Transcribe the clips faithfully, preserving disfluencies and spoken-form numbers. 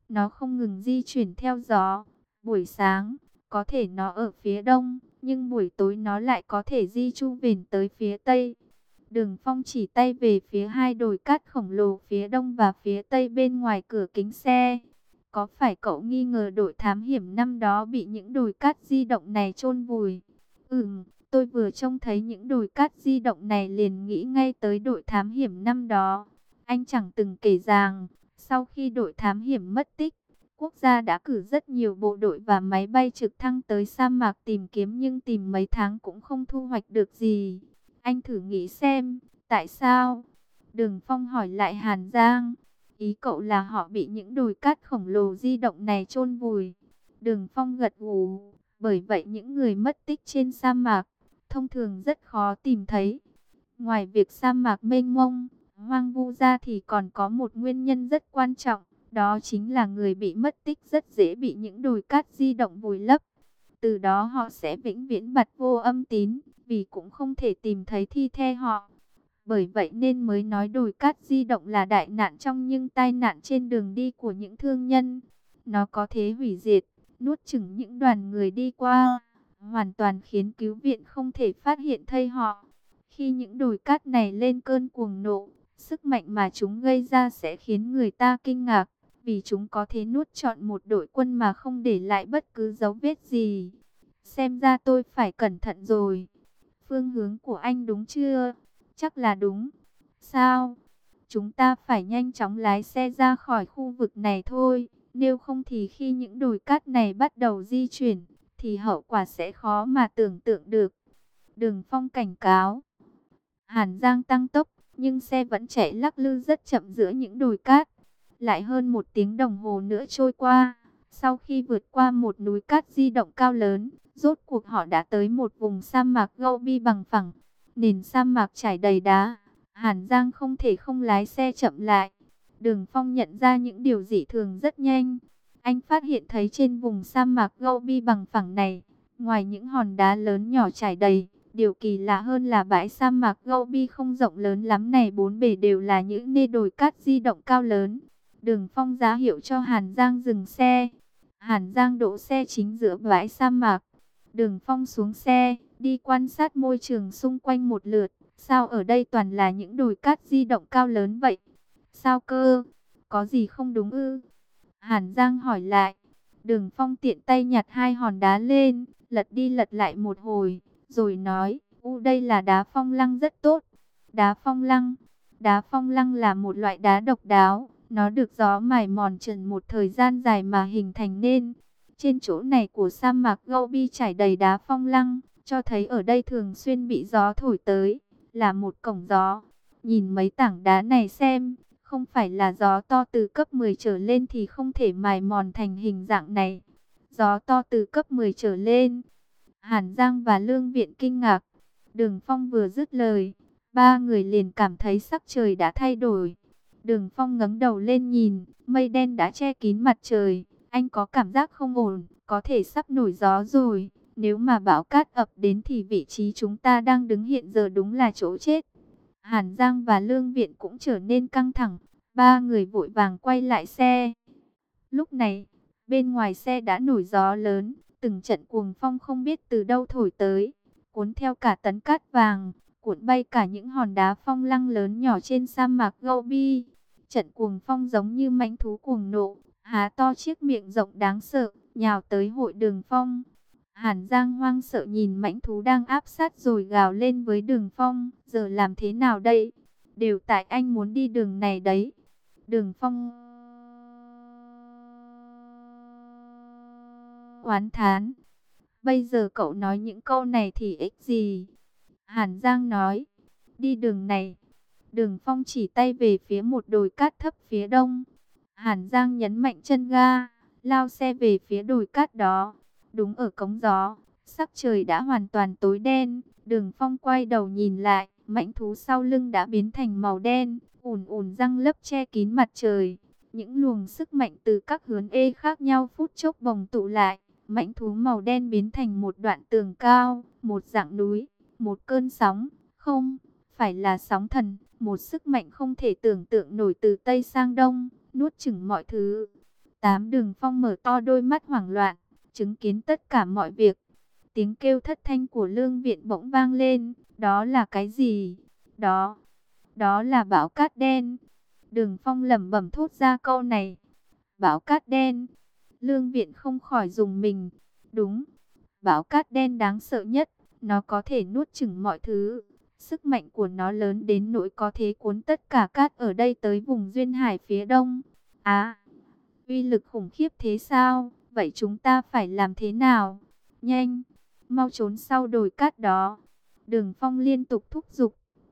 Nó không ngừng di chuyển theo gió. Buổi sáng, có thể nó ở phía đông, nhưng buổi tối nó lại có thể di chu về tới phía tây. Đường Phong chỉ tay về phía hai đồi cát khổng lồ phía đông và phía tây bên ngoài cửa kính xe. Có phải cậu nghi ngờ đội thám hiểm năm đó bị những đồi cát di động này chôn vùi? Ừm, tôi vừa trông thấy những đồi cát di động này liền nghĩ ngay tới đội thám hiểm năm đó. Anh chẳng từng kể rằng, sau khi đội thám hiểm mất tích, quốc gia đã cử rất nhiều bộ đội và máy bay trực thăng tới sa mạc tìm kiếm, nhưng tìm mấy tháng cũng không thu hoạch được gì. Anh thử nghĩ xem, tại sao? Đường Phong hỏi lại Hàn Giang. Ý cậu là họ bị những đồi cát khổng lồ di động này chôn vùi. Đường Phong gật gù. Bởi vậy những người mất tích trên sa mạc thông thường rất khó tìm thấy. Ngoài việc sa mạc mênh mông, hoang vu ra thì còn có một nguyên nhân rất quan trọng. Đó chính là người bị mất tích rất dễ bị những đồi cát di động vùi lấp. Từ đó họ sẽ vĩnh viễn bặt vô âm tín, vì cũng không thể tìm thấy thi thể họ. Bởi vậy nên mới nói đồi cát di động là đại nạn trong những tai nạn trên đường đi của những thương nhân. Nó có thể hủy diệt, nuốt chửng những đoàn người đi qua, hoàn toàn khiến cứu viện không thể phát hiện thây họ. Khi những đồi cát này lên cơn cuồng nộ, sức mạnh mà chúng gây ra sẽ khiến người ta kinh ngạc, vì chúng có thể nuốt trọn một đội quân mà không để lại bất cứ dấu vết gì. Xem ra tôi phải cẩn thận rồi. Phương hướng của anh đúng chưa? Chắc là đúng. Sao? Chúng ta phải nhanh chóng lái xe ra khỏi khu vực này thôi. Nếu không thì khi những đồi cát này bắt đầu di chuyển, thì hậu quả sẽ khó mà tưởng tượng được. Đường Phong cảnh cáo. Hàn Giang tăng tốc, nhưng xe vẫn chạy lắc lư rất chậm giữa những đồi cát. Lại hơn một tiếng đồng hồ nữa trôi qua. Sau khi vượt qua một núi cát di động cao lớn, rốt cuộc họ đã tới một vùng sa mạc Gobi bằng phẳng. Nền sa mạc trải đầy đá. Hàn Giang không thể không lái xe chậm lại. Đường Phong nhận ra những điều dị thường rất nhanh. Anh phát hiện thấy trên vùng sa mạc Gobi bằng phẳng này, ngoài những hòn đá lớn nhỏ trải đầy, điều kỳ lạ hơn là bãi sa mạc Gobi không rộng lớn lắm này, bốn bề đều là những nê đồi cát di động cao lớn. Đường Phong ra hiệu cho Hàn Giang dừng xe. Hàn Giang đỗ xe chính giữa bãi sa mạc. Đường Phong xuống xe, đi quan sát môi trường xung quanh một lượt. Sao ở đây toàn là những đồi cát di động cao lớn vậy? Sao cơ? Có gì không đúng ư? Hàn Giang hỏi lại. Đường Phong tiện tay nhặt hai hòn đá lên, lật đi lật lại một hồi, rồi nói, u đây là đá phong lăng rất tốt. Đá phong lăng? Đá phong lăng là một loại đá độc đáo, nó được gió mài mòn trần một thời gian dài mà hình thành nên. Trên chỗ này của sa mạc Gobi trải đầy đá phong lăng, cho thấy ở đây thường xuyên bị gió thổi tới, là một cổng gió. Nhìn mấy tảng đá này xem, không phải là gió to từ cấp mười trở lên thì không thể mài mòn thành hình dạng này. Gió to từ cấp mười trở lên. Hàn Giang và Lương Viện kinh ngạc. Đường Phong vừa dứt lời, ba người liền cảm thấy sắc trời đã thay đổi. Đường Phong ngẩng đầu lên nhìn, mây đen đã che kín mặt trời. Anh có cảm giác không ổn, có thể sắp nổi gió rồi. Nếu mà bão cát ập đến thì vị trí chúng ta đang đứng hiện giờ đúng là chỗ chết. Hàn Giang và Lương Viện cũng trở nên căng thẳng. Ba người vội vàng quay lại xe. Lúc này, bên ngoài xe đã nổi gió lớn. Từng trận cuồng phong không biết từ đâu thổi tới, cuốn theo cả tấn cát vàng, cuốn bay cả những hòn đá phong lăng lớn nhỏ trên sa mạc Gobi. Trận cuồng phong giống như mãnh thú cuồng nộ, há to chiếc miệng rộng đáng sợ, nhào tới hội Đường Phong. Hàn Giang hoang sợ nhìn mãnh thú đang áp sát rồi gào lên với Đường Phong, giờ làm thế nào đây? Đều tại anh muốn đi đường này đấy. Đường Phong oán thán. Bây giờ cậu nói những câu này thì ích gì? Hàn Giang nói, đi đường này. Đường Phong chỉ tay về phía một đồi cát thấp phía đông. Hàn Giang nhấn mạnh chân ga, lao xe về phía đồi cát đó. Đúng ở cống gió, sắc trời đã hoàn toàn tối đen. Đường Phong quay đầu nhìn lại, mãnh thú sau lưng đã biến thành màu đen, ùn ùn răng lấp che kín mặt trời. Những luồng sức mạnh từ các hướng ê khác nhau phút chốc bồng tụ lại. Mãnh thú màu đen biến thành một đoạn tường cao, một dạng núi, một cơn sóng, không, phải là sóng thần, một sức mạnh không thể tưởng tượng nổi từ Tây sang Đông, nuốt chửng mọi thứ. Tám Đường Phong mở to đôi mắt hoảng loạn, chứng kiến tất cả mọi việc. Tiếng kêu thất thanh của Lương Viện bỗng vang lên. Đó là cái gì? Đó, đó là bão cát đen. Đường Phong lẩm bẩm thốt ra câu này. Bão cát đen. Lương Viện không khỏi rùng mình. Đúng, bão cát đen đáng sợ nhất. Nó có thể nuốt chửng mọi thứ. Sức mạnh của nó lớn đến nỗi có thể cuốn tất cả cát ở đây tới vùng duyên hải phía đông. À, uy lực khủng khiếp thế sao? Vậy chúng ta phải làm thế nào? Nhanh, mau trốn sau đồi cát đó. Đường Phong liên tục thúc giục.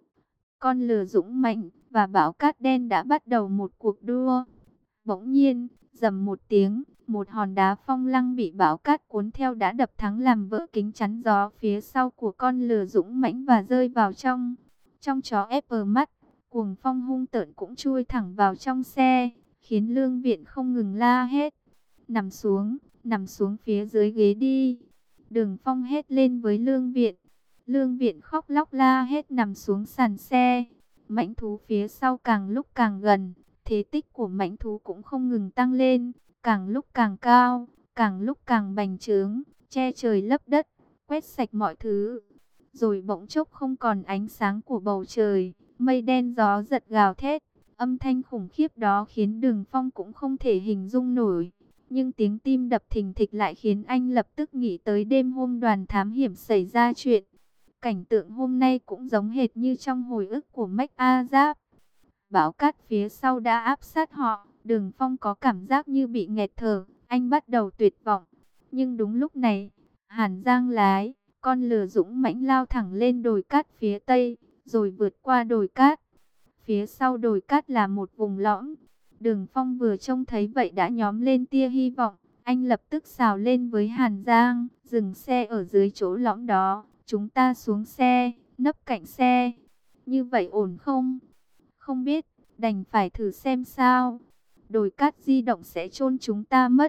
Con lừa dũng mạnh và bão cát đen đã bắt đầu một cuộc đua. Bỗng nhiên, rầm một tiếng, một hòn đá phong lăng bị bão cát cuốn theo đã đập thắng làm vỡ kính chắn gió phía sau của con lừa dũng mãnh và rơi vào trong. Trong chó ép ở mắt, cuồng phong hung tợn cũng chui thẳng vào trong xe, khiến Lương Viện không ngừng la hét. Nằm xuống, nằm xuống phía dưới ghế đi. Đường Phong hét lên với Lương Viện. Lương Viện khóc lóc la hét nằm xuống sàn xe. Mãnh thú phía sau càng lúc càng gần. Thế tích của mãnh thú cũng không ngừng tăng lên, càng lúc càng cao, càng lúc càng bành trướng, che trời lấp đất, quét sạch mọi thứ. Rồi bỗng chốc không còn ánh sáng của bầu trời, mây đen gió giật gào thét. Âm thanh khủng khiếp đó khiến Đường Phong cũng không thể hình dung nổi. Nhưng tiếng tim đập thình thịch lại khiến anh lập tức nghĩ tới đêm hôm đoàn thám hiểm xảy ra chuyện. Cảnh tượng hôm nay cũng giống hệt như trong hồi ức của Mách A Giáp. Bão cát phía sau đã áp sát họ. Đường Phong có cảm giác như bị nghẹt thở. Anh bắt đầu tuyệt vọng. Nhưng đúng lúc này, Hàn Giang lái con lừa dũng mãnh lao thẳng lên đồi cát phía tây, rồi vượt qua đồi cát. Phía sau đồi cát là một vùng lõm. Đường Phong vừa trông thấy vậy đã nhóm lên tia hy vọng. Anh lập tức xào lên với Hàn Giang, dừng xe ở dưới chỗ lõm đó. Chúng ta xuống xe, nấp cạnh xe. Như vậy ổn không? Không biết, đành phải thử xem sao. Đồi cát di động sẽ chôn chúng ta mất.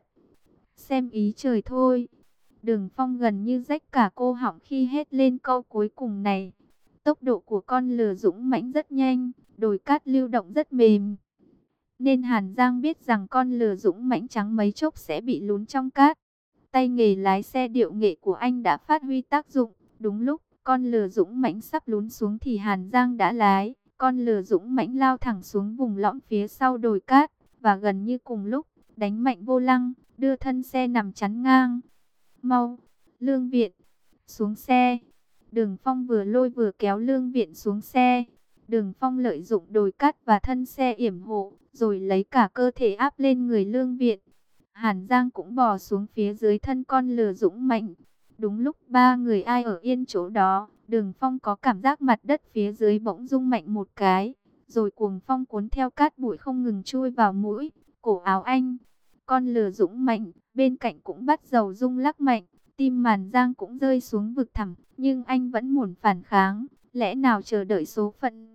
Xem ý trời thôi. Đường Phong gần như rách cả cô họng khi hét lên câu cuối cùng này. Tốc độ của con lừa dũng mãnh rất nhanh, đồi cát lưu động rất mềm. Nên Hàn Giang biết rằng con lừa dũng mãnh trắng mấy chốc sẽ bị lún trong cát. Tay nghề lái xe điệu nghệ của anh đã phát huy tác dụng. Đúng lúc con lừa dũng mãnh sắp lún xuống thì Hàn Giang đã lái con lừa dũng mãnh lao thẳng xuống vùng lõm phía sau đồi cát. Và gần như cùng lúc, đánh mạnh vô lăng, đưa thân xe nằm chắn ngang. Mau, Lương Viện, xuống xe. Đường Phong vừa lôi vừa kéo Lương Viện xuống xe. Đường Phong lợi dụng đồi cát và thân xe yểm hộ, rồi lấy cả cơ thể áp lên người Lương Viện. Hàn Giang cũng bò xuống phía dưới thân con lừa dũng mạnh. Đúng lúc ba người ai ở yên chỗ đó, Đường Phong có cảm giác mặt đất phía dưới bỗng rung mạnh một cái. Rồi cuồng phong cuốn theo cát bụi không ngừng chui vào mũi, cổ áo anh. Con lừa dũng mạnh, bên cạnh cũng bắt đầu rung lắc mạnh. Tim Hàn Giang cũng rơi xuống vực thẳm, nhưng anh vẫn muốn phản kháng. Lẽ nào chờ đợi số phận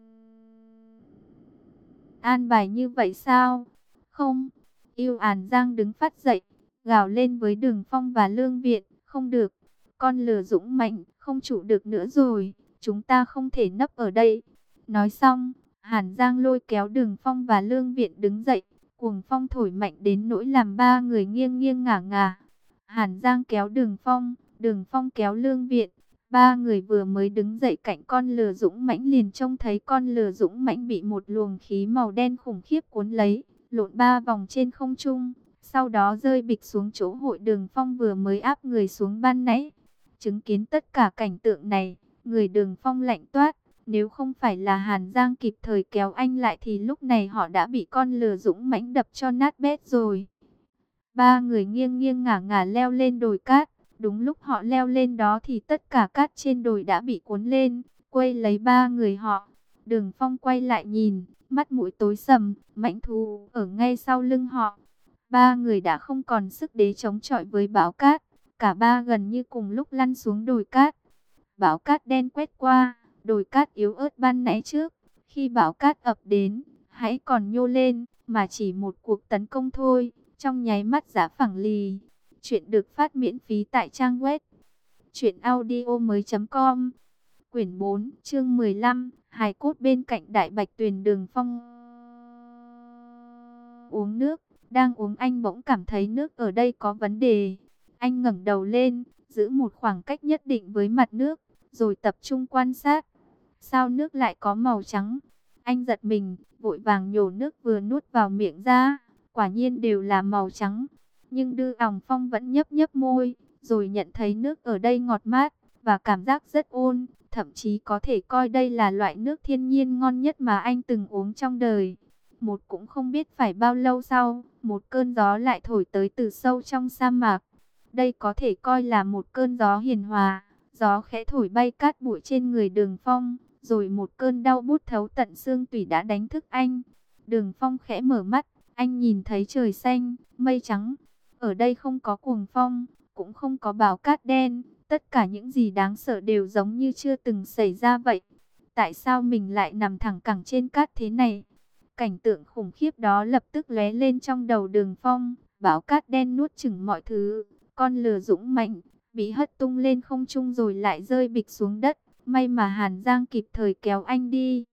an bài như vậy sao? Không. Yêu Hàn Giang đứng phát dậy, gào lên với Đường Phong và Lương Viện. Không được, con lừa dũng mạnh, không trụ được nữa rồi. Chúng ta không thể nấp ở đây. Nói xong, Hàn Giang lôi kéo Đường Phong và Lương Viện đứng dậy. Cuồng phong thổi mạnh đến nỗi làm ba người nghiêng nghiêng ngả ngả. Hàn Giang kéo Đường Phong, Đường Phong kéo Lương Viện. Ba người vừa mới đứng dậy cạnh con lừa dũng mãnh liền trông thấy con lừa dũng mãnh bị một luồng khí màu đen khủng khiếp cuốn lấy, lộn ba vòng trên không trung, sau đó rơi bịch xuống chỗ hội Đường Phong vừa mới áp người xuống ban nãy. Chứng kiến tất cả cảnh tượng này, người Đường Phong lạnh toát. Nếu không phải là Hàn Giang kịp thời kéo anh lại thì lúc này họ đã bị con lừa dũng mãnh đập cho nát bét rồi. Ba người nghiêng nghiêng ngả ngả leo lên đồi cát. Đúng lúc họ leo lên đó thì tất cả cát trên đồi đã bị cuốn lên, quây lấy ba người họ. Đường Phong quay lại nhìn, mắt mũi tối sầm, mãnh thú ở ngay sau lưng họ. Ba người đã không còn sức để chống chọi với bão cát. Cả ba gần như cùng lúc lăn xuống đồi cát. Bão cát đen quét qua. Đồi cát yếu ớt ban nãy trước, khi bão cát ập đến, hãy còn nhô lên, mà chỉ một cuộc tấn công thôi, trong nháy mắt giá phẳng lì. Chuyện được phát miễn phí tại trang web truyện audio mới chấm com. Quyển bốn, chương mười lăm, hài cốt bên cạnh Đại Bạch Tuyền. Đường Phong uống nước, Đang uống anh bỗng cảm thấy nước ở đây có vấn đề. Anh ngẩng đầu lên, giữ một khoảng cách nhất định với mặt nước, rồi tập trung quan sát. Sao nước lại có màu trắng? Anh giật mình, vội vàng nhổ nước vừa nuốt vào miệng ra. Quả nhiên đều là màu trắng. Nhưng Đư Ỏng Phong vẫn nhấp nhấp môi, rồi nhận thấy nước ở đây ngọt mát, và cảm giác rất ôn. Thậm chí có thể coi đây là loại nước thiên nhiên ngon nhất mà anh từng uống trong đời. Một cũng không biết phải bao lâu sau, một cơn gió lại thổi tới từ sâu trong sa mạc. Đây có thể coi là một cơn gió hiền hòa. Gió khẽ thổi bay cát bụi trên người Đường Phong, rồi một cơn đau buốt thấu tận xương tủy đã đánh thức anh. Đường Phong khẽ mở mắt, anh nhìn thấy trời xanh, mây trắng. Ở đây không có cuồng phong, cũng không có bão cát đen. Tất cả những gì đáng sợ đều giống như chưa từng xảy ra vậy. Tại sao mình lại nằm thẳng cẳng trên cát thế này? Cảnh tượng khủng khiếp đó lập tức lóe lên trong đầu Đường Phong. Bão cát đen nuốt chửng mọi thứ. Con lừa dũng mạnh, bị hất tung lên không trung rồi lại rơi bịch xuống đất. May mà Hàn Giang kịp thời kéo anh đi.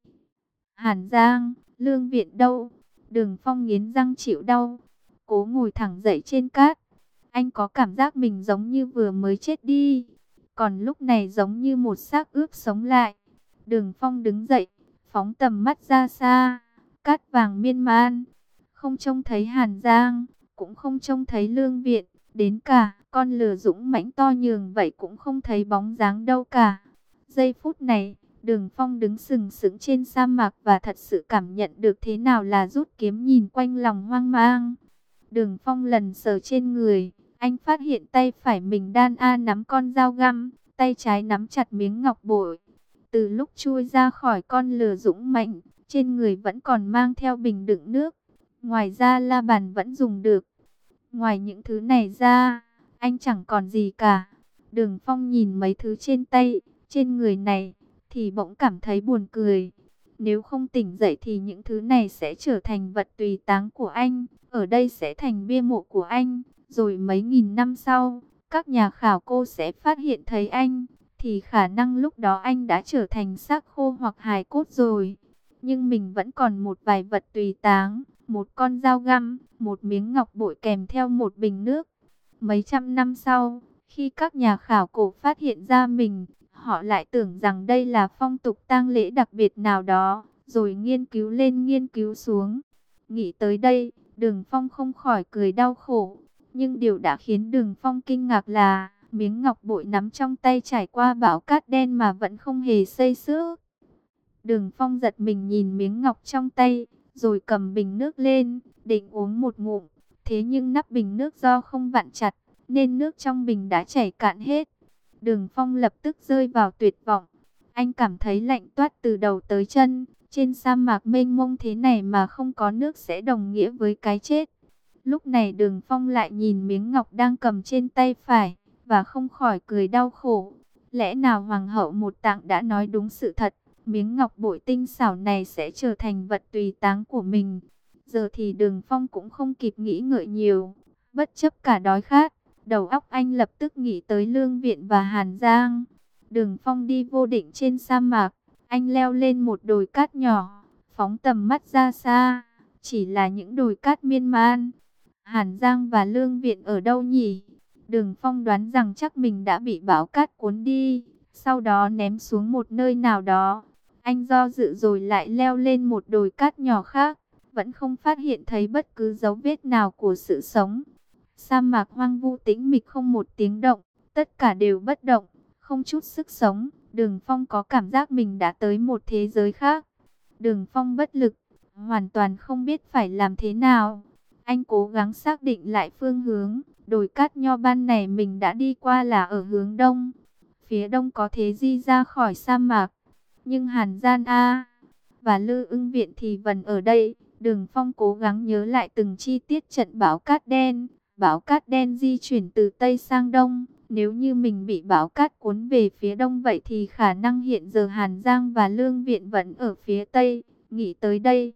Hàn Giang, Lương Viện đâu? Đường Phong nghiến răng chịu đau, cố ngồi thẳng dậy trên cát. Anh có cảm giác mình giống như vừa mới chết đi, còn lúc này giống như một xác ướp sống lại. Đường Phong đứng dậy, phóng tầm mắt ra xa, cát vàng miên man. Không trông thấy Hàn Giang, cũng không trông thấy Lương Viện, đến cả con lừa dũng mãnh to nhường vậy cũng không thấy bóng dáng đâu cả. Giây phút này, Đường Phong đứng sừng sững trên sa mạc và thật sự cảm nhận được thế nào là rút kiếm nhìn quanh lòng hoang mang. Đường Phong lần sờ trên người, anh phát hiện tay phải mình đan a nắm con dao găm, tay trái nắm chặt miếng ngọc bội. Từ lúc chui ra khỏi con lừa dũng mạnh, trên người vẫn còn mang theo bình đựng nước. Ngoài ra la bàn vẫn dùng được. Ngoài những thứ này ra, anh chẳng còn gì cả. Đường Phong nhìn mấy thứ trên tay, trên người này, thì bỗng cảm thấy buồn cười. Nếu không tỉnh dậy thì những thứ này sẽ trở thành vật tùy táng của anh. Ở đây sẽ thành bia mộ của anh. Rồi mấy nghìn năm sau, các nhà khảo cổ sẽ phát hiện thấy anh. Thì khả năng lúc đó anh đã trở thành xác khô hoặc hài cốt rồi. Nhưng mình vẫn còn một vài vật tùy táng. Một con dao găm, một miếng ngọc bội kèm theo một bình nước. Mấy trăm năm sau, khi các nhà khảo cổ phát hiện ra mình, họ lại tưởng rằng đây là phong tục tang lễ đặc biệt nào đó, rồi nghiên cứu lên nghiên cứu xuống. Nghĩ tới đây, Đường Phong không khỏi cười đau khổ. Nhưng điều đã khiến Đường Phong kinh ngạc là, miếng ngọc bội nắm trong tay trải qua bão cát đen mà vẫn không hề xây xước. Đường Phong giật mình nhìn miếng ngọc trong tay, rồi cầm bình nước lên, định uống một ngụm. Thế nhưng nắp bình nước do không vặn chặt, nên nước trong bình đã chảy cạn hết. Đường Phong lập tức rơi vào tuyệt vọng. Anh cảm thấy lạnh toát từ đầu tới chân. Trên sa mạc mênh mông thế này mà không có nước sẽ đồng nghĩa với cái chết. Lúc này Đường Phong lại nhìn miếng ngọc đang cầm trên tay phải, và không khỏi cười đau khổ. Lẽ nào Hoàng hậu Một Tạng đã nói đúng sự thật, miếng ngọc bội tinh xảo này sẽ trở thành vật tùy táng của mình. Giờ thì Đường Phong cũng không kịp nghĩ ngợi nhiều. Bất chấp cả đói khát, đầu óc anh lập tức nghĩ tới Lương Viện và Hàn Giang. Đường Phong đi vô định trên sa mạc. Anh leo lên một đồi cát nhỏ, phóng tầm mắt ra xa. Chỉ là những đồi cát miên man. Hàn Giang và Lương Viện ở đâu nhỉ? Đường Phong đoán rằng chắc mình đã bị bão cát cuốn đi, sau đó ném xuống một nơi nào đó. Anh do dự rồi lại leo lên một đồi cát nhỏ khác. Vẫn không phát hiện thấy bất cứ dấu vết nào của sự sống. Sa mạc hoang vu tĩnh mịch không một tiếng động. Tất cả đều bất động, không chút sức sống. Đường Phong có cảm giác mình đã tới một thế giới khác. Đường Phong bất lực, hoàn toàn không biết phải làm thế nào. Anh cố gắng xác định lại phương hướng. Đồi cát nho ban này mình đã đi qua là ở hướng đông. Phía đông có thế di ra khỏi sa mạc. Nhưng Hàn Gian A và Lư Ưng Viện thì vẫn ở đây. Đường Phong cố gắng nhớ lại từng chi tiết trận bão cát đen. Bão cát đen di chuyển từ Tây sang Đông. Nếu như mình bị bão cát cuốn về phía Đông vậy thì khả năng hiện giờ Hàn Giang và Lương Viện vẫn ở phía Tây. Nghĩ tới đây,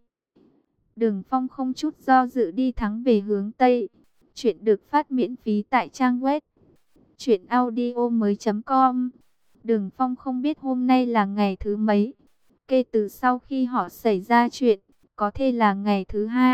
Đường Phong không chút do dự đi thẳng về hướng Tây. Chuyện được phát miễn phí tại trang web truyện audio mới chấm com. Đường Phong không biết hôm nay là ngày thứ mấy. Kể từ sau khi họ xảy ra chuyện, có thể là ngày thứ hai,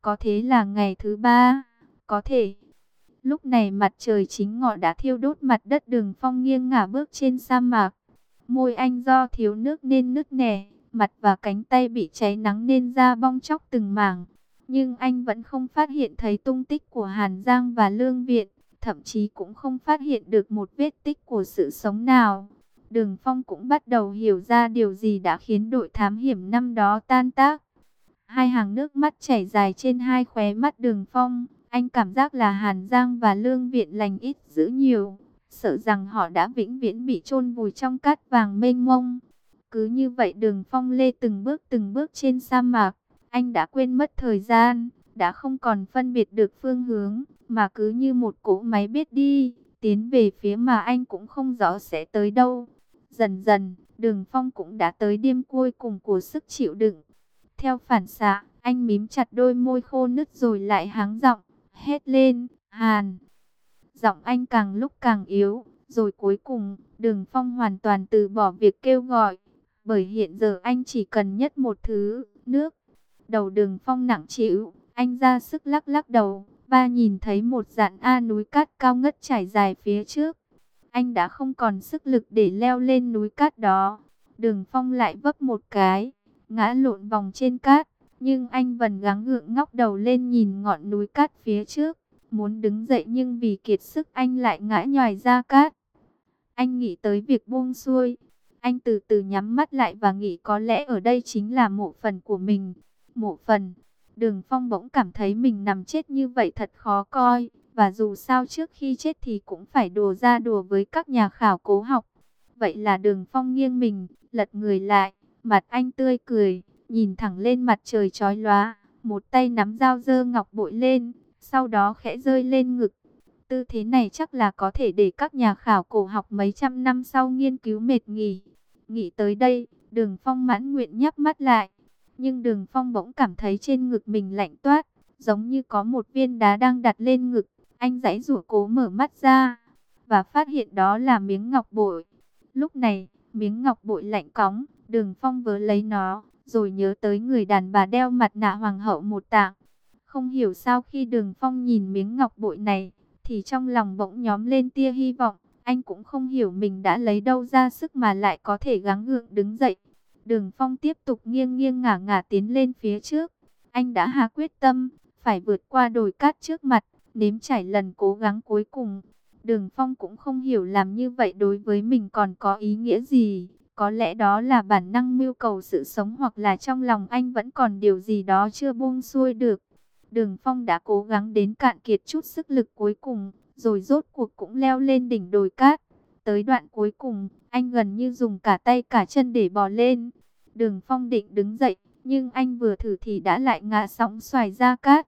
Có thế là ngày thứ ba, có thể. Lúc này mặt trời chính ngọ đã thiêu đốt mặt đất. Đường Phong nghiêng ngả bước trên sa mạc. Môi anh do thiếu nước nên nứt nẻ, mặt và cánh tay bị cháy nắng nên da bong tróc từng mảng. Nhưng anh vẫn không phát hiện thấy tung tích của Hàn Giang và Lương Viện, thậm chí cũng không phát hiện được một vết tích của sự sống nào. Đường Phong cũng bắt đầu hiểu ra điều gì đã khiến đội thám hiểm năm đó tan tác. Hai hàng nước mắt chảy dài trên hai khóe mắt Đường Phong. Anh cảm giác là Hàn Giang và Lương Viện lành ít dữ nhiều, sợ rằng họ đã vĩnh viễn bị chôn vùi trong cát vàng mênh mông. Cứ như vậy Đường Phong lê từng bước từng bước trên sa mạc. Anh đã quên mất thời gian, đã không còn phân biệt được phương hướng, mà cứ như một cỗ máy biết đi, tiến về phía mà anh cũng không rõ sẽ tới đâu. Dần dần, Đường Phong cũng đã tới điểm cuối cùng của sức chịu đựng. Theo phản xạ, anh mím chặt đôi môi khô nứt rồi lại hắng giọng, hét lên, Hàn. Giọng anh càng lúc càng yếu, rồi cuối cùng, Đường Phong hoàn toàn từ bỏ việc kêu gọi. Bởi hiện giờ anh chỉ cần nhất một thứ, nước. Đầu Đường Phong nặng trĩu, anh ra sức lắc lắc đầu, và nhìn thấy một dãy A núi cát cao ngất trải dài phía trước. Anh đã không còn sức lực để leo lên núi cát đó. Đường Phong lại vấp một cái, ngã lộn vòng trên cát. Nhưng anh vẫn gắng gượng ngóc đầu lên nhìn ngọn núi cát phía trước. Muốn đứng dậy nhưng vì kiệt sức anh lại ngã nhòi ra cát. Anh nghĩ tới việc buông xuôi. Anh từ từ nhắm mắt lại và nghĩ có lẽ ở đây chính là mộ phần của mình. Mộ phần. Đường Phong bỗng cảm thấy mình nằm chết như vậy thật khó coi. Và dù sao trước khi chết thì cũng phải đùa ra đùa với các nhà khảo cổ học. Vậy là Đường Phong nghiêng mình, lật người lại. Mặt anh tươi cười, nhìn thẳng lên mặt trời chói lóa. Một tay nắm dao dơ ngọc bội lên, sau đó khẽ rơi lên ngực. Tư thế này chắc là có thể để các nhà khảo cổ học mấy trăm năm sau nghiên cứu mệt nghỉ. Nghĩ tới đây, Đường Phong mãn nguyện nhắm mắt lại. Nhưng Đường Phong bỗng cảm thấy trên ngực mình lạnh toát, giống như có một viên đá đang đặt lên ngực. Anh giãy giụa cố mở mắt ra, và phát hiện đó là miếng ngọc bội. Lúc này, miếng ngọc bội lạnh cóng, Đường Phong vớ lấy nó, rồi nhớ tới người đàn bà đeo mặt nạ hoàng hậu một tạng. Không hiểu sao khi Đường Phong nhìn miếng ngọc bội này, thì trong lòng bỗng nhóm lên tia hy vọng. Anh cũng không hiểu mình đã lấy đâu ra sức mà lại có thể gắng gượng đứng dậy. Đường Phong tiếp tục nghiêng nghiêng ngả ngả tiến lên phía trước. Anh đã hạ quyết tâm, phải vượt qua đồi cát trước mặt, nếm trải lần cố gắng cuối cùng. Đường Phong cũng không hiểu làm như vậy đối với mình còn có ý nghĩa gì. Có lẽ đó là bản năng mưu cầu sự sống, hoặc là trong lòng anh vẫn còn điều gì đó chưa buông xuôi được. Đường Phong đã cố gắng đến cạn kiệt chút sức lực cuối cùng, rồi rốt cuộc cũng leo lên đỉnh đồi cát. Tới đoạn cuối cùng, anh gần như dùng cả tay cả chân để bò lên. Đường Phong định đứng dậy, nhưng anh vừa thử thì đã lại ngã sóng xoài ra cát.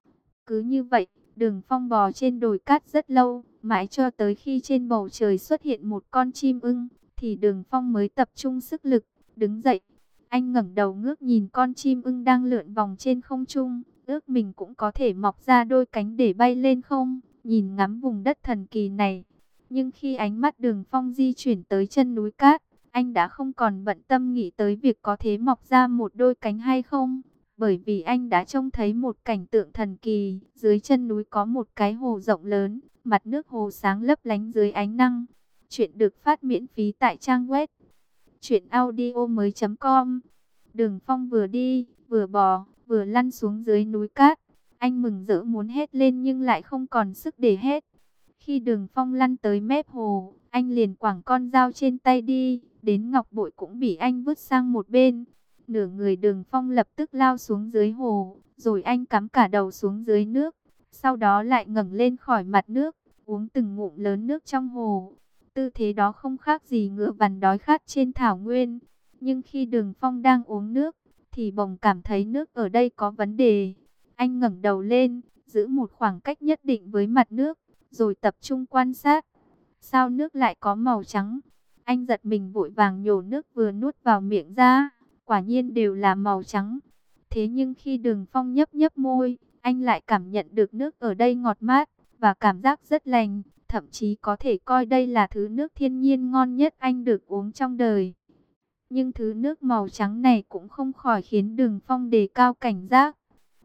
Cứ như vậy, Đường Phong bò trên đồi cát rất lâu, mãi cho tới khi trên bầu trời xuất hiện một con chim ưng, thì Đường Phong mới tập trung sức lực, đứng dậy. Anh ngẩng đầu ngước nhìn con chim ưng đang lượn vòng trên không trung, ước mình cũng có thể mọc ra đôi cánh để bay lên không, nhìn ngắm vùng đất thần kỳ này. Nhưng khi ánh mắt Đường Phong di chuyển tới chân núi cát, anh đã không còn bận tâm nghĩ tới việc có thể mọc ra một đôi cánh hay không. Bởi vì anh đã trông thấy một cảnh tượng thần kỳ, dưới chân núi có một cái hồ rộng lớn, mặt nước hồ sáng lấp lánh dưới ánh nắng. Chuyện được phát miễn phí tại trang web truyện audio mới chấm com. Đường Phong vừa đi, vừa bò, vừa lăn xuống dưới núi cát. Anh mừng rỡ muốn hét lên nhưng lại không còn sức để hét. Khi Đường Phong lăn tới mép hồ, anh liền quẳng con dao trên tay đi, đến ngọc bội cũng bị anh vứt sang một bên. Nửa người Đường Phong lập tức lao xuống dưới hồ, rồi anh cắm cả đầu xuống dưới nước. Sau đó lại ngẩng lên khỏi mặt nước, uống từng ngụm lớn nước trong hồ. Tư thế đó không khác gì ngựa vằn đói khát trên thảo nguyên. Nhưng khi Đường Phong đang uống nước, thì bỗng cảm thấy nước ở đây có vấn đề. Anh ngẩng đầu lên, giữ một khoảng cách nhất định với mặt nước, rồi tập trung quan sát. Sao nước lại có màu trắng? Anh giật mình vội vàng nhổ nước vừa nuốt vào miệng ra. Quả nhiên đều là màu trắng. Thế nhưng khi Đường Phong nhấp nhấp môi, anh lại cảm nhận được nước ở đây ngọt mát, và cảm giác rất lành. Thậm chí có thể coi đây là thứ nước thiên nhiên ngon nhất anh được uống trong đời. Nhưng thứ nước màu trắng này cũng không khỏi khiến Đường Phong đề cao cảnh giác.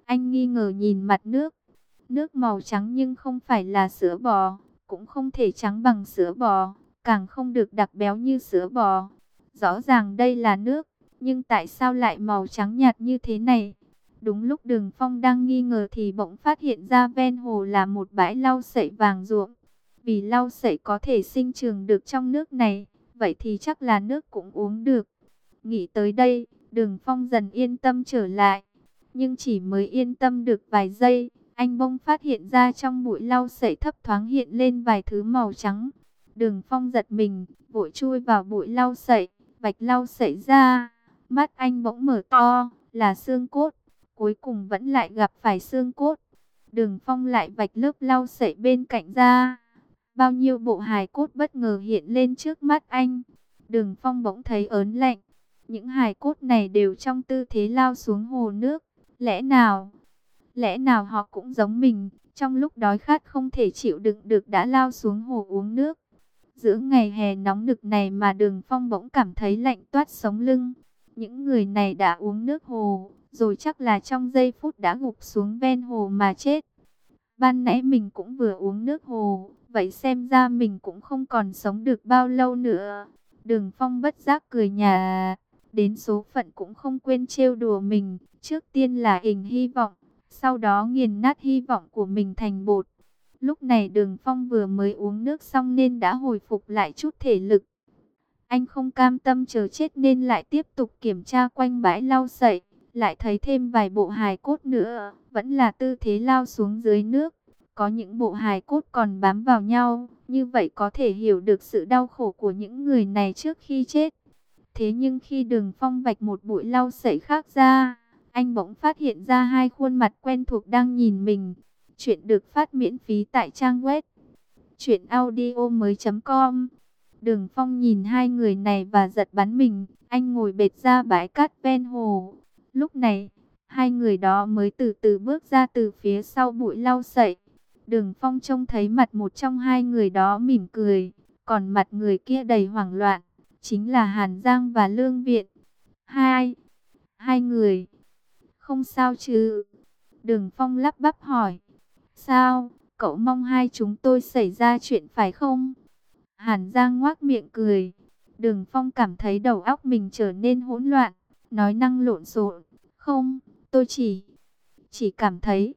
Anh nghi ngờ nhìn mặt nước. Nước màu trắng nhưng không phải là sữa bò, cũng không thể trắng bằng sữa bò, càng không được đặc béo như sữa bò. Rõ ràng đây là nước, nhưng tại sao lại màu trắng nhạt như thế này? Đúng lúc Đường Phong đang nghi ngờ thì bỗng phát hiện ra ven hồ là một bãi lau sậy vàng ruộm. Vì lau sậy có thể sinh trưởng được trong nước này, vậy thì chắc là nước cũng uống được. Nghĩ tới đây, Đường Phong dần yên tâm trở lại. Nhưng chỉ mới yên tâm được vài giây, anh bỗng phát hiện ra trong bụi lau sậy thấp thoáng hiện lên vài thứ màu trắng. Đường Phong giật mình, vội chui vào bụi lau sậy, vạch lau sậy ra. Mắt anh bỗng mở to, là xương cốt. Cuối cùng vẫn lại gặp phải xương cốt. Đường Phong lại vạch lớp lau sậy bên cạnh ra. Bao nhiêu bộ hài cốt bất ngờ hiện lên trước mắt anh. Đường Phong bỗng thấy ớn lạnh. Những hài cốt này đều trong tư thế lao xuống hồ nước. Lẽ nào, lẽ nào họ cũng giống mình, trong lúc đói khát không thể chịu đựng được đã lao xuống hồ uống nước. Giữa ngày hè nóng nực này mà Đường Phong bỗng cảm thấy lạnh toát sống lưng. Những người này đã uống nước hồ, rồi chắc là trong giây phút đã gục xuống ven hồ mà chết. Ban nãy mình cũng vừa uống nước hồ, vậy xem ra mình cũng không còn sống được bao lâu nữa. Đường Phong bất giác cười nhạt, đến số phận cũng không quên trêu đùa mình. Trước tiên là hình hy vọng, sau đó nghiền nát hy vọng của mình thành bột. Lúc này Đường Phong vừa mới uống nước xong nên đã hồi phục lại chút thể lực. Anh không cam tâm chờ chết nên lại tiếp tục kiểm tra quanh bãi lau sậy. Lại thấy thêm vài bộ hài cốt nữa, vẫn là tư thế lao xuống dưới nước. Có những bộ hài cốt còn bám vào nhau, như vậy có thể hiểu được sự đau khổ của những người này trước khi chết. Thế nhưng khi Đường Phong vạch một bụi lau sậy khác ra, anh bỗng phát hiện ra hai khuôn mặt quen thuộc đang nhìn mình. Chuyện được phát miễn phí tại trang web truyện audio mới chấm com. Đường Phong nhìn hai người này và giật bắn mình. Anh ngồi bệt ra bãi cát ven hồ. Lúc này, hai người đó mới từ từ bước ra từ phía sau bụi lau sậy. Đường Phong trông thấy mặt một trong hai người đó mỉm cười, còn mặt người kia đầy hoảng loạn. Chính là Hàn Giang và Lương Viện. Hai, hai người, không sao chứ? Đường Phong lắp bắp hỏi. Sao, cậu mong hai chúng tôi xảy ra chuyện phải không? Hàn Giang ngoác miệng cười. Đường Phong cảm thấy đầu óc mình trở nên hỗn loạn, nói năng lộn xộn. Không, tôi chỉ, chỉ cảm thấy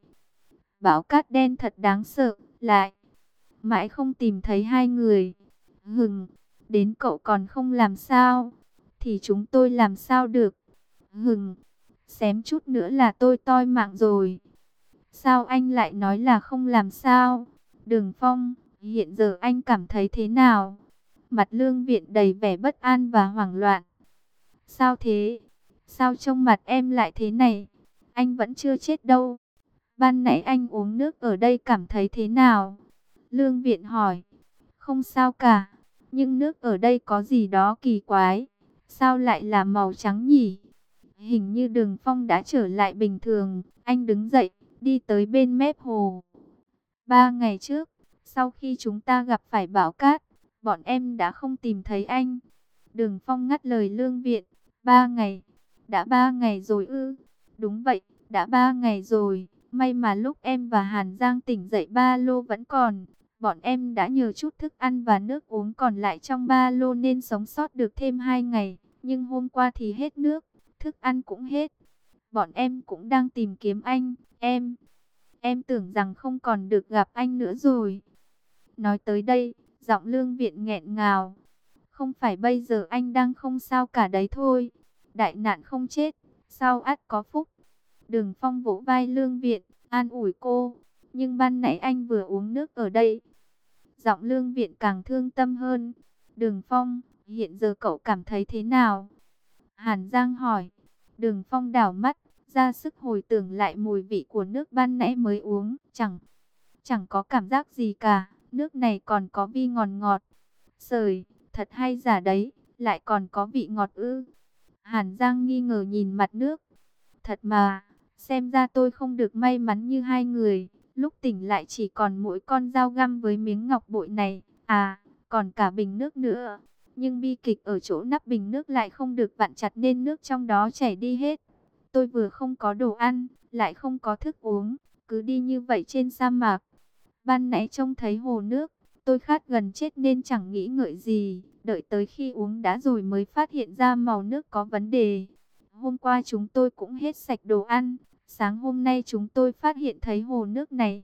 bão cát đen thật đáng sợ, lại mãi không tìm thấy hai người. Hừng, đến cậu còn không làm sao, thì chúng tôi làm sao được? Hừng, xém chút nữa là tôi toi mạng rồi. Sao anh lại nói là không làm sao? Đường Phong, hiện giờ anh cảm thấy thế nào? Mặt Lương Viện đầy vẻ bất an và hoảng loạn. Sao thế? Sao trông mặt em lại thế này? Anh vẫn chưa chết đâu. Ban nãy anh uống nước ở đây cảm thấy thế nào? Lương Viện hỏi. Không sao cả. Nhưng nước ở đây có gì đó kỳ quái. Sao lại là màu trắng nhỉ? Hình như Đường Phong đã trở lại bình thường. Anh đứng dậy, đi tới bên mép hồ. Ba ngày trước, sau khi chúng ta gặp phải bão cát, bọn em đã không tìm thấy anh. Đường Phong ngắt lời Lương Viện. Ba ngày? Đã ba ngày rồi ư? Đúng vậy, đã ba ngày rồi. May mà lúc em và Hàn Giang tỉnh dậy ba lô vẫn còn. Bọn em đã nhờ chút thức ăn và nước uống còn lại trong ba lô nên sống sót được thêm hai ngày. Nhưng hôm qua thì hết nước, thức ăn cũng hết. Bọn em cũng đang tìm kiếm anh. Em, em tưởng rằng không còn được gặp anh nữa rồi. Nói tới đây, giọng Lương Viện nghẹn ngào. Không phải bây giờ anh đang không sao cả đấy thôi. Đại nạn không chết, sao ắt có phúc. Đường Phong vỗ vai Lương Viện, an ủi cô. Nhưng ban nãy anh vừa uống nước ở đây. Giọng Lương Viện càng thương tâm hơn. Đường Phong, hiện giờ cậu cảm thấy thế nào? Hàn Giang hỏi. Đường Phong đảo mắt, ra sức hồi tưởng lại mùi vị của nước ban nãy mới uống. Chẳng, chẳng có cảm giác gì cả. Nước này còn có vị ngọt ngọt. Sời, thật hay giả đấy, lại còn có vị ngọt ư? Hàn Giang nghi ngờ nhìn mặt nước. Thật mà, xem ra tôi không được may mắn như hai người. Lúc tỉnh lại chỉ còn mỗi con dao găm với miếng ngọc bội này. À, còn cả bình nước nữa. Nhưng bi kịch ở chỗ nắp bình nước lại không được vặn chặt nên nước trong đó chảy đi hết. Tôi vừa không có đồ ăn, lại không có thức uống, cứ đi như vậy trên sa mạc. Ban nãy trông thấy hồ nước, tôi khát gần chết nên chẳng nghĩ ngợi gì, đợi tới khi uống đã rồi mới phát hiện ra màu nước có vấn đề. Hôm qua chúng tôi cũng hết sạch đồ ăn, sáng hôm nay chúng tôi phát hiện thấy hồ nước này.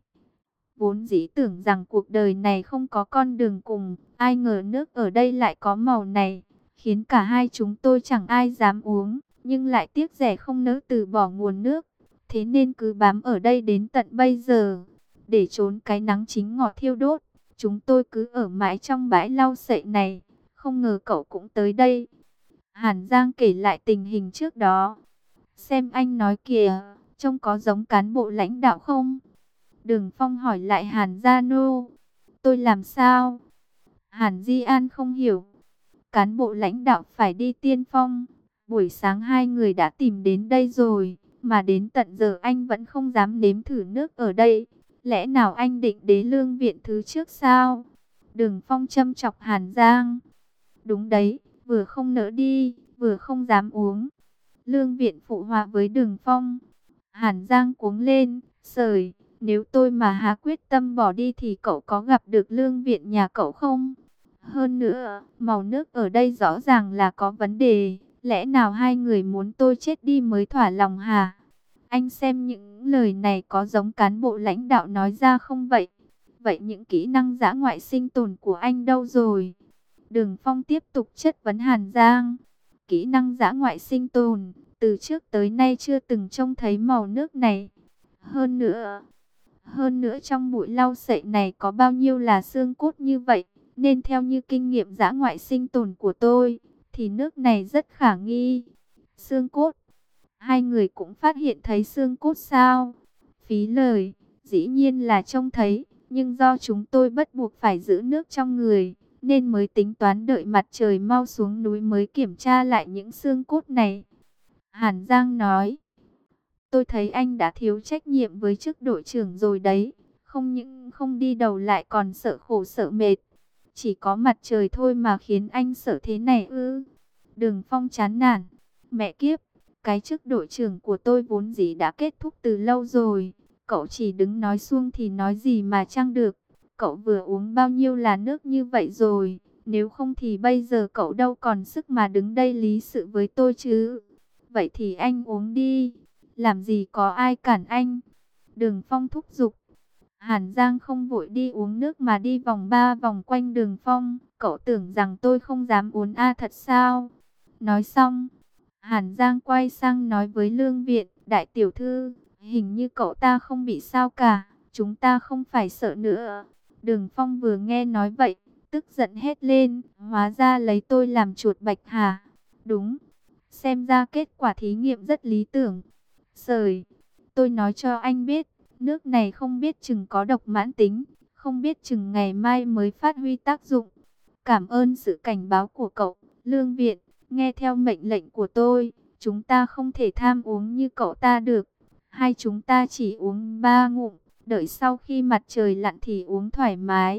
Vốn dĩ tưởng rằng cuộc đời này không có con đường cùng, ai ngờ nước ở đây lại có màu này, khiến cả hai chúng tôi chẳng ai dám uống, nhưng lại tiếc rẻ không nỡ từ bỏ nguồn nước, thế nên cứ bám ở đây đến tận bây giờ. Để trốn cái nắng chính ngọ thiêu đốt, chúng tôi cứ ở mãi trong bãi lau sậy này, không ngờ cậu cũng tới đây. Hàn Giang kể lại tình hình trước đó. Xem anh nói kìa, trông có giống cán bộ lãnh đạo không? Đường Phong hỏi lại Hàn Gia Nô. Tôi làm sao? Hàn Di An không hiểu. Cán bộ lãnh đạo phải đi tiên phong. Buổi sáng hai người đã tìm đến đây rồi, mà đến tận giờ anh vẫn không dám nếm thử nước ở đây. Lẽ nào anh định đế lương viện thứ trước sao? Đường Phong châm chọc Hàn Giang. Đúng đấy, vừa không nỡ đi, vừa không dám uống. Lương viện phụ họa với Đường Phong. Hàn Giang cuống lên, sời, nếu tôi mà há quyết tâm bỏ đi thì cậu có gặp được lương viện nhà cậu không? Hơn nữa, màu nước ở đây rõ ràng là có vấn đề. Lẽ nào hai người muốn tôi chết đi mới thỏa lòng hả? Anh xem những lời này có giống cán bộ lãnh đạo nói ra không vậy? Vậy những kỹ năng dã ngoại sinh tồn của anh đâu rồi? Đường Phong tiếp tục chất vấn Hàn Giang. Kỹ năng dã ngoại sinh tồn, từ trước tới nay chưa từng trông thấy màu nước này. Hơn nữa, hơn nữa trong bụi lau sậy này có bao nhiêu là xương cốt như vậy, nên theo như kinh nghiệm dã ngoại sinh tồn của tôi, thì nước này rất khả nghi. Xương cốt, hai người cũng phát hiện thấy xương cốt sao? Phí lời, dĩ nhiên là trông thấy, nhưng do chúng tôi bắt buộc phải giữ nước trong người, nên mới tính toán đợi mặt trời mau xuống núi mới kiểm tra lại những xương cốt này. Hàn Giang nói, tôi thấy anh đã thiếu trách nhiệm với chức đội trưởng rồi đấy, không những không đi đầu lại còn sợ khổ sợ mệt. Chỉ có mặt trời thôi mà khiến anh sợ thế này ư? Đường Phong chán nản, mẹ kiếp, cái chức đội trưởng của tôi vốn dĩ đã kết thúc từ lâu rồi. Cậu chỉ đứng nói suông thì nói gì mà chăng được. Cậu vừa uống bao nhiêu là nước như vậy rồi, nếu không thì bây giờ cậu đâu còn sức mà đứng đây lý sự với tôi chứ. Vậy thì anh uống đi, làm gì có ai cản anh. Đường Phong thúc giục. Hàn Giang không vội đi uống nước mà đi vòng ba vòng quanh Đường Phong. Cậu tưởng rằng tôi không dám uống a thật sao? Nói xong, Hàn Giang quay sang nói với Lương Viện, đại tiểu thư, hình như cậu ta không bị sao cả, chúng ta không phải sợ nữa. Đường Phong vừa nghe nói vậy, tức giận hét lên, hóa ra lấy tôi làm chuột bạch hả? Đúng, xem ra kết quả thí nghiệm rất lý tưởng. Sời, tôi nói cho anh biết, nước này không biết chừng có độc mãn tính, không biết chừng ngày mai mới phát huy tác dụng. Cảm ơn sự cảnh báo của cậu, Lương Viện, nghe theo mệnh lệnh của tôi, chúng ta không thể tham uống như cậu ta được. Hai chúng ta chỉ uống ba ngụm, đợi sau khi mặt trời lặn thì uống thoải mái.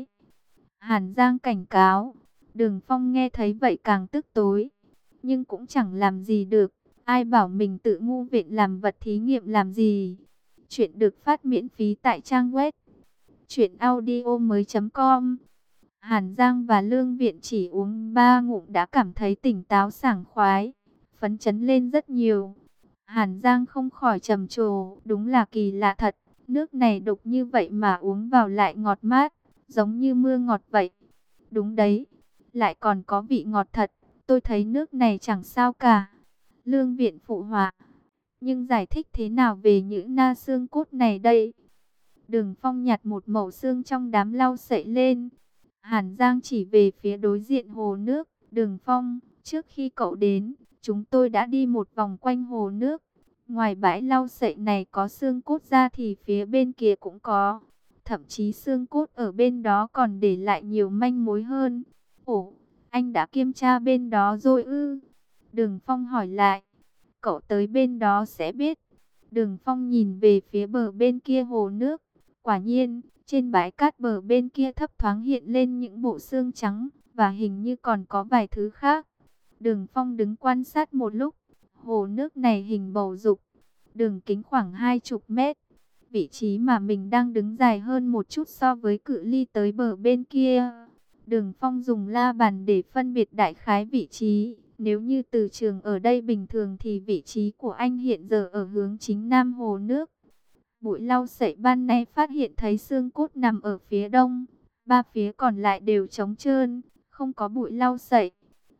Hàn Giang cảnh cáo. Đường Phong nghe thấy vậy càng tức tối, nhưng cũng chẳng làm gì được. Ai bảo mình tự ngu viện làm vật thí nghiệm làm gì. Chuyện được phát miễn phí tại trang web truyện audio mới chấm com. Hàn Giang và Lương Viện chỉ uống ba ngụm đã cảm thấy tỉnh táo sảng khoái, phấn chấn lên rất nhiều. Hàn Giang không khỏi trầm trồ, đúng là kỳ lạ thật, nước này độc như vậy mà uống vào lại ngọt mát, giống như mưa ngọt vậy. Đúng đấy, lại còn có vị ngọt thật, tôi thấy nước này chẳng sao cả. Lương Viện phụ họa, nhưng giải thích thế nào về những na xương cốt này đây? Đường Phong nhặt một mẩu xương trong đám lau sậy lên. Hàn Giang chỉ về phía đối diện hồ nước. Đường Phong, trước khi cậu đến, chúng tôi đã đi một vòng quanh hồ nước. Ngoài bãi lau sậy này có xương cốt ra thì phía bên kia cũng có. Thậm chí xương cốt ở bên đó còn để lại nhiều manh mối hơn. Ồ, anh đã kiểm tra bên đó rồi ư? Đường Phong hỏi lại. Cậu tới bên đó sẽ biết. Đường Phong nhìn về phía bờ bên kia hồ nước. Quả nhiên, trên bãi cát bờ bên kia thấp thoáng hiện lên những bộ xương trắng, và hình như còn có vài thứ khác. Đường Phong đứng quan sát một lúc. Hồ nước này hình bầu dục, đường kính khoảng hai chục mét. Vị trí mà mình đang đứng dài hơn một chút so với cự ly tới bờ bên kia. Đường Phong dùng la bàn để phân biệt đại khái vị trí. Nếu như từ trường ở đây bình thường thì vị trí của anh hiện giờ ở hướng chính nam hồ nước. Bụi lau sậy ban nay phát hiện thấy xương cốt nằm ở phía đông. Ba phía còn lại đều trống trơn, không có bụi lau sậy.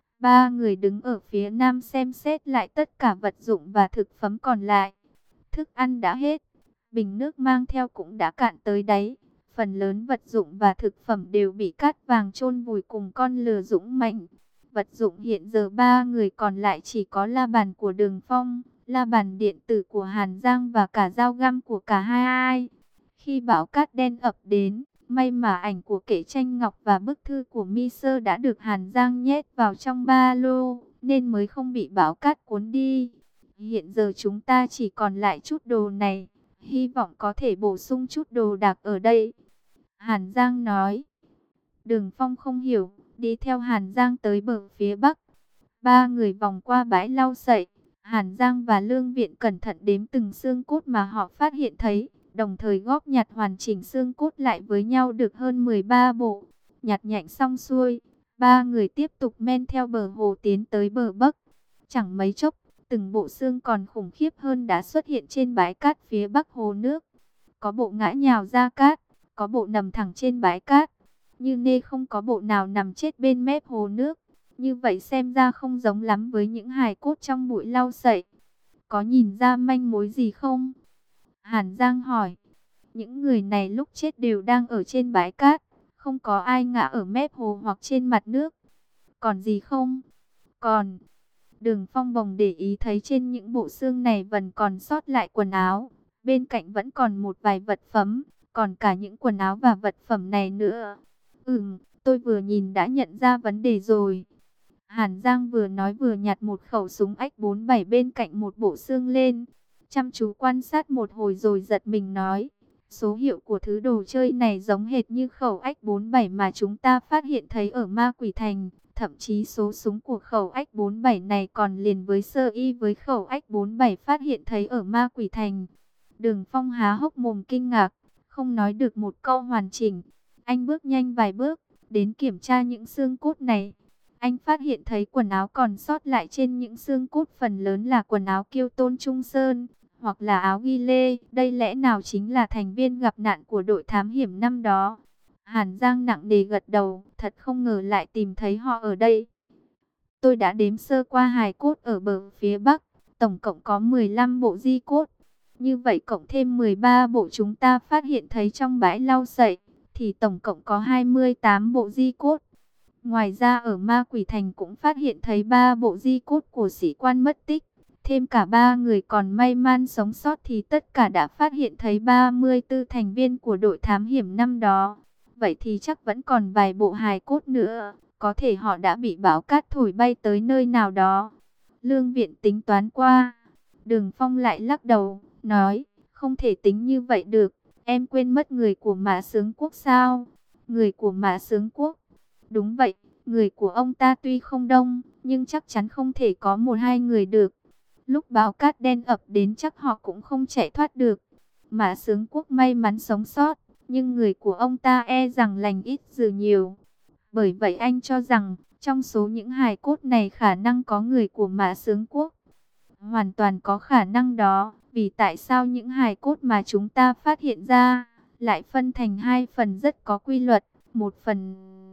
Ba người đứng ở phía nam xem xét lại tất cả vật dụng và thực phẩm còn lại. Thức ăn đã hết, bình nước mang theo cũng đã cạn tới đáy. Phần lớn vật dụng và thực phẩm đều bị cát vàng chôn vùi cùng con lừa dũng mãnh. Vật dụng hiện giờ ba người còn lại chỉ có la bàn của Đường Phong, la bàn điện tử của Hàn Giang và cả dao găm của cả hai ai. Khi bão cát đen ập đến, may mà ảnh của Kệ Tranh Ngọc và bức thư của Mi Sơ đã được Hàn Giang nhét vào trong ba lô, nên mới không bị bão cát cuốn đi. Hiện giờ chúng ta chỉ còn lại chút đồ này, hy vọng có thể bổ sung chút đồ đạc ở đây. Hàn Giang nói. Đường Phong không hiểu, đi theo Hàn Giang tới bờ phía bắc. Ba người vòng qua bãi lau sậy. Hàn Giang và Lương Viện cẩn thận đếm từng xương cốt mà họ phát hiện thấy, đồng thời góp nhặt hoàn chỉnh xương cốt lại với nhau được hơn mười ba bộ. Nhặt nhạnh xong xuôi, ba người tiếp tục men theo bờ hồ tiến tới bờ bắc. Chẳng mấy chốc, từng bộ xương còn khủng khiếp hơn đã xuất hiện trên bãi cát phía bắc hồ nước. Có bộ ngã nhào ra cát, có bộ nằm thẳng trên bãi cát. Như nê không có bộ nào nằm chết bên mép hồ nước. Như vậy xem ra không giống lắm với những hài cốt trong bụi lau sậy. Có nhìn ra manh mối gì không? Hàn Giang hỏi. Những người này lúc chết đều đang ở trên bãi cát. Không có ai ngã ở mép hồ hoặc trên mặt nước. Còn gì không? Còn. Đường Phong bồng để ý thấy trên những bộ xương này vẫn còn sót lại quần áo. Bên cạnh vẫn còn một vài vật phẩm. Còn cả những quần áo và vật phẩm này nữa. Ừm, tôi vừa nhìn đã nhận ra vấn đề rồi. Hàn Giang vừa nói vừa nhặt một khẩu súng ách bốn bảy bên cạnh một bộ xương lên. Chăm chú quan sát một hồi rồi giật mình nói. Số hiệu của thứ đồ chơi này giống hệt như khẩu ách bốn bảy mà chúng ta phát hiện thấy ở Ma Quỷ Thành. Thậm chí số súng của khẩu ách bốn bảy này còn liền với sơ y với khẩu ách bốn bảy phát hiện thấy ở Ma Quỷ Thành. Đường Phong há hốc mồm kinh ngạc, không nói được một câu hoàn chỉnh. Anh bước nhanh vài bước, đến kiểm tra những xương cốt này. Anh phát hiện thấy quần áo còn sót lại trên những xương cốt phần lớn là quần áo Kiêu Tôn Trung Sơn, hoặc là áo ghi lê. Đây lẽ nào chính là thành viên gặp nạn của đội thám hiểm năm đó. Hàn Giang nặng nề gật đầu, thật không ngờ lại tìm thấy họ ở đây. Tôi đã đếm sơ qua hài cốt ở bờ phía bắc, tổng cộng có mười lăm bộ di cốt. Như vậy cộng thêm mười ba bộ chúng ta phát hiện thấy trong bãi lau sậy, thì tổng cộng có hai mươi tám bộ di cốt. Ngoài ra ở Ma Quỷ Thành cũng phát hiện thấy ba bộ di cốt của sĩ quan mất tích. Thêm cả ba người còn may mắn sống sót thì tất cả đã phát hiện thấy ba mươi tư thành viên của đội thám hiểm năm đó. Vậy thì chắc vẫn còn vài bộ hài cốt nữa. Có thể họ đã bị bão cát thổi bay tới nơi nào đó. Lương Viện tính toán qua. Đường Phong lại lắc đầu, nói, không thể tính như vậy được. Em quên mất người của Mã Sướng Quốc sao? Người của Mã Sướng Quốc? Đúng vậy, người của ông ta tuy không đông, nhưng chắc chắn không thể có một hai người được. Lúc bão cát đen ập đến chắc họ cũng không chạy thoát được. Mã Sướng Quốc may mắn sống sót, nhưng người của ông ta e rằng lành ít dữ nhiều. Bởi vậy anh cho rằng, trong số những hài cốt này khả năng có người của Mã Sướng Quốc. Hoàn toàn có khả năng đó, vì tại sao những hài cốt mà chúng ta phát hiện ra, lại phân thành hai phần rất có quy luật, một phần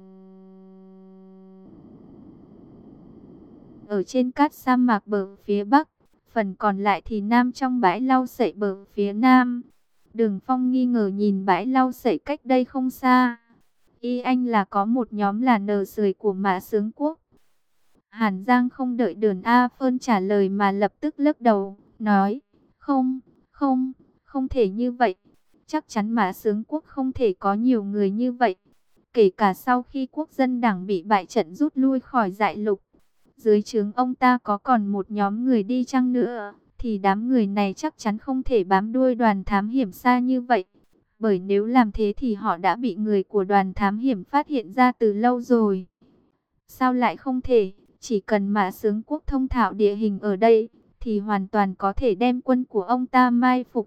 ở trên cát sa mạc bờ phía bắc, phần còn lại thì nam trong bãi lau sậy bờ phía nam. Đường Phong nghi ngờ nhìn bãi lau sậy cách đây không xa. Y anh là có một nhóm là nờ sưởi của Mã Sướng Quốc. Hàn Giang không đợi Đường A Phơn trả lời mà lập tức lắc đầu, nói, không, không, không thể như vậy. Chắc chắn Mã Sướng Quốc không thể có nhiều người như vậy. Kể cả sau khi quốc dân đảng bị bại trận rút lui khỏi Dại Lục, dưới trướng ông ta có còn một nhóm người đi chăng nữa, thì đám người này chắc chắn không thể bám đuôi đoàn thám hiểm xa như vậy. Bởi nếu làm thế thì họ đã bị người của đoàn thám hiểm phát hiện ra từ lâu rồi. Sao lại không thể? Chỉ cần Mã Sướng Quốc thông thạo địa hình ở đây, thì hoàn toàn có thể đem quân của ông ta mai phục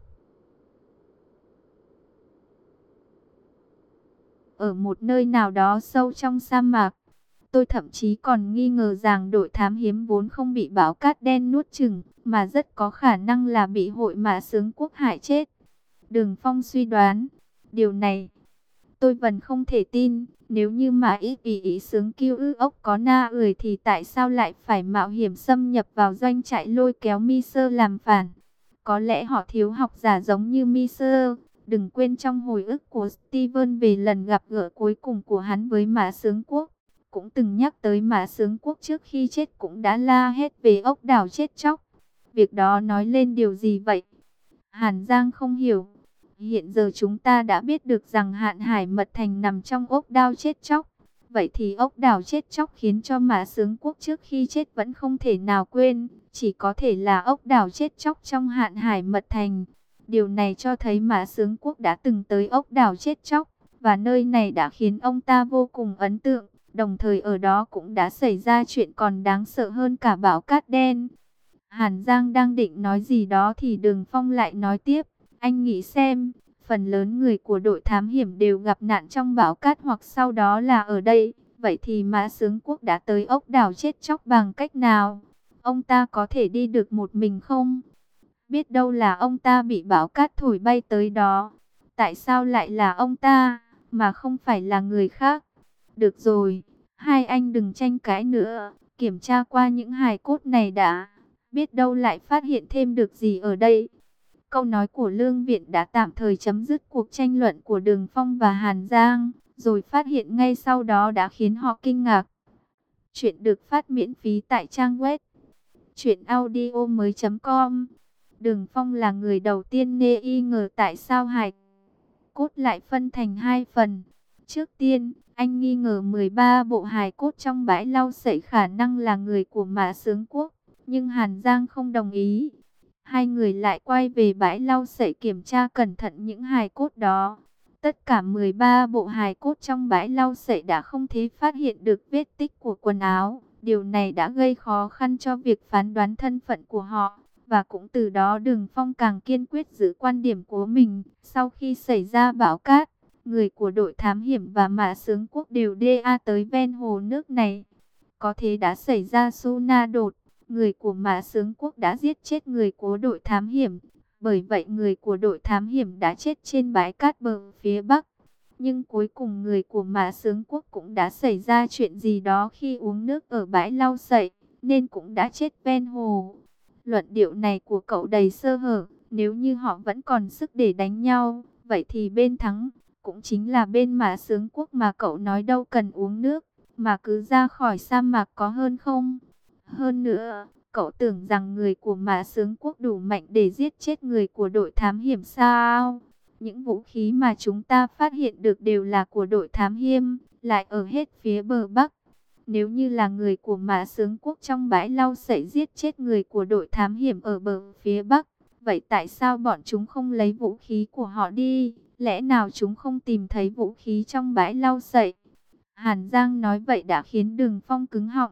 ở một nơi nào đó sâu trong sa mạc. Tôi thậm chí còn nghi ngờ rằng đội thám hiểm vốn không bị bão cát đen nuốt chửng, mà rất có khả năng là bị hội mã Xướng Quốc hại chết. Đường Phong suy đoán, điều này tôi vẫn không thể tin. Nếu như mà ý ý ý Xướng Kiêu Ư ốc có na ười thì tại sao lại phải mạo hiểm xâm nhập vào doanh trại lôi kéo Mi Sơ làm phản? Có lẽ họ thiếu học giả giống như Mi Sơ. Đừng quên trong hồi ức của Steven về lần gặp gỡ cuối cùng của hắn với Mã Xướng Quốc, cũng từng nhắc tới Mã Xướng Quốc trước khi chết cũng đã la hét về ốc đảo chết chóc. Việc đó nói lên điều gì vậy? Hàn Giang không hiểu. Hiện giờ chúng ta đã biết được rằng Hạn Hải Mật Thành nằm trong ốc đảo chết chóc. Vậy thì ốc đảo chết chóc khiến cho Mã Xướng Quốc trước khi chết vẫn không thể nào quên. Chỉ có thể là ốc đảo chết chóc trong Hạn Hải Mật Thành. Điều này cho thấy Mã Xướng Quốc đã từng tới ốc đảo chết chóc, và nơi này đã khiến ông ta vô cùng ấn tượng. Đồng thời ở đó cũng đã xảy ra chuyện còn đáng sợ hơn cả bão cát đen. Hàn Giang đang định nói gì đó thì Đường Phong lại nói tiếp. Anh nghĩ xem, phần lớn người của đội thám hiểm đều gặp nạn trong bão cát hoặc sau đó là ở đây. Vậy thì Mã Xướng Quốc đã tới ốc đảo chết chóc bằng cách nào? Ông ta có thể đi được một mình không? Biết đâu là ông ta bị bão cát thổi bay tới đó. Tại sao lại là ông ta, mà không phải là người khác? Được rồi, hai anh đừng tranh cãi nữa. Kiểm tra qua những hài cốt này đã. Biết đâu lại phát hiện thêm được gì ở đây. Câu nói của Lương Viện đã tạm thời chấm dứt cuộc tranh luận của Đường Phong và Hàn Giang. Rồi phát hiện ngay sau đó đã khiến họ kinh ngạc. Chuyện được phát miễn phí tại trang web truyện audio mới chấm com. Đường Phong là người đầu tiên nghi ngờ tại sao hài cốt lại phân thành hai phần. Trước tiên, anh nghi ngờ mười ba bộ hài cốt trong bãi lau sậy khả năng là người của Mã Xướng Quốc, nhưng Hàn Giang không đồng ý. Hai người lại quay về bãi lau sậy kiểm tra cẩn thận những hài cốt đó. Tất cả mười ba bộ hài cốt trong bãi lau sậy đã không thể phát hiện được vết tích của quần áo. Điều này đã gây khó khăn cho việc phán đoán thân phận của họ. Và cũng từ đó Đường Phong càng kiên quyết giữ quan điểm của mình. Sau khi xảy ra bão cát, người của đội thám hiểm và Mã Xướng Quốc đều đa tới ven hồ nước này. Có thể đã xảy ra Suna đột. Người của Mã Xướng Quốc đã giết chết người của đội thám hiểm. Bởi vậy người của đội thám hiểm đã chết trên bãi cát bờ phía bắc. Nhưng cuối cùng người của Mã Xướng Quốc cũng đã xảy ra chuyện gì đó khi uống nước ở bãi lau sậy, nên cũng đã chết ven hồ. Luận điệu này của cậu đầy sơ hở. Nếu như họ vẫn còn sức để đánh nhau, vậy thì bên thắng cũng chính là bên Mã Xướng Quốc mà cậu nói đâu cần uống nước, mà cứ ra khỏi sa mạc có hơn không? Hơn nữa, cậu tưởng rằng người của Mã Xướng Quốc đủ mạnh để giết chết người của đội thám hiểm sao? Những vũ khí mà chúng ta phát hiện được đều là của đội thám hiểm, lại ở hết phía bờ Bắc. Nếu như là người của Mã Xướng Quốc trong bãi lau sậy giết chết người của đội thám hiểm ở bờ phía Bắc, vậy tại sao bọn chúng không lấy vũ khí của họ đi? Lẽ nào chúng không tìm thấy vũ khí trong bãi lau sậy? Hàn Giang nói vậy đã khiến Đường Phong cứng họng.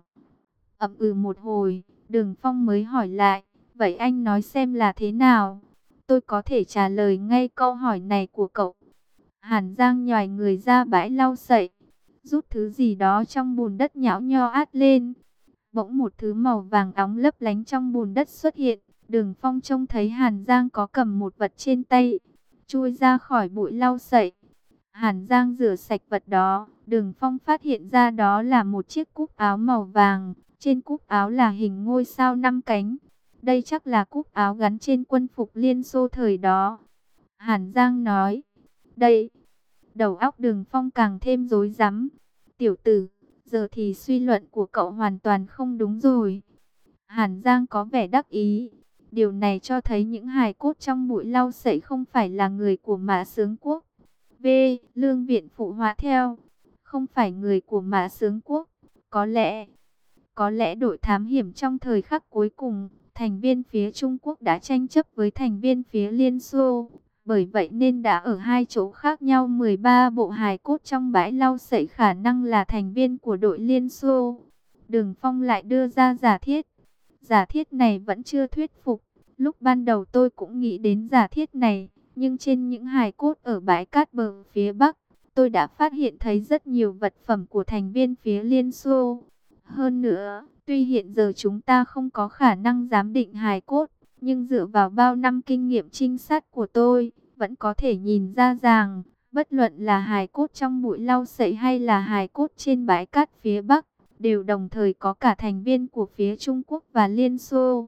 Ậm ừ một hồi, Đường Phong mới hỏi lại, vậy anh nói xem là thế nào? Tôi có thể trả lời ngay câu hỏi này của cậu. Hàn Giang nhòi người ra bãi lau sậy, rút thứ gì đó trong bùn đất nhão nho át lên. Bỗng một thứ màu vàng óng lấp lánh trong bùn đất xuất hiện. Đường Phong trông thấy Hàn Giang có cầm một vật trên tay, chui ra khỏi bụi lau sậy. Hàn Giang rửa sạch vật đó. Đường Phong phát hiện ra đó là một chiếc cúc áo màu vàng. Trên cúc áo là hình ngôi sao năm cánh. Đây chắc là cúc áo gắn trên quân phục Liên Xô thời đó. Hàn Giang nói. Đây. Đầu óc Đường Phong càng thêm rối rắm. Tiểu tử, giờ thì suy luận của cậu hoàn toàn không đúng rồi. Hàn Giang có vẻ đắc ý. Điều này cho thấy những hài cốt trong bụi lau sậy không phải là người của Mã Xướng Quốc. V. Lương Viện phụ họa theo. Không phải người của Mã Xướng Quốc. Có lẽ, có lẽ đội thám hiểm trong thời khắc cuối cùng, thành viên phía Trung Quốc đã tranh chấp với thành viên phía Liên Xô. Bởi vậy nên đã ở hai chỗ khác nhau mười ba bộ hài cốt trong bãi lau sậy khả năng là thành viên của đội Liên Xô. Đường Phong lại đưa ra giả thiết. Giả thiết này vẫn chưa thuyết phục. Lúc ban đầu tôi cũng nghĩ đến giả thiết này, nhưng trên những hài cốt ở bãi cát bờ phía Bắc, tôi đã phát hiện thấy rất nhiều vật phẩm của thành viên phía Liên Xô. Hơn nữa, tuy hiện giờ chúng ta không có khả năng giám định hài cốt, nhưng dựa vào bao năm kinh nghiệm trinh sát của tôi, vẫn có thể nhìn ra rằng, bất luận là hài cốt trong bụi lau sậy hay là hài cốt trên bãi cát phía Bắc, đều đồng thời có cả thành viên của phía Trung Quốc và Liên Xô.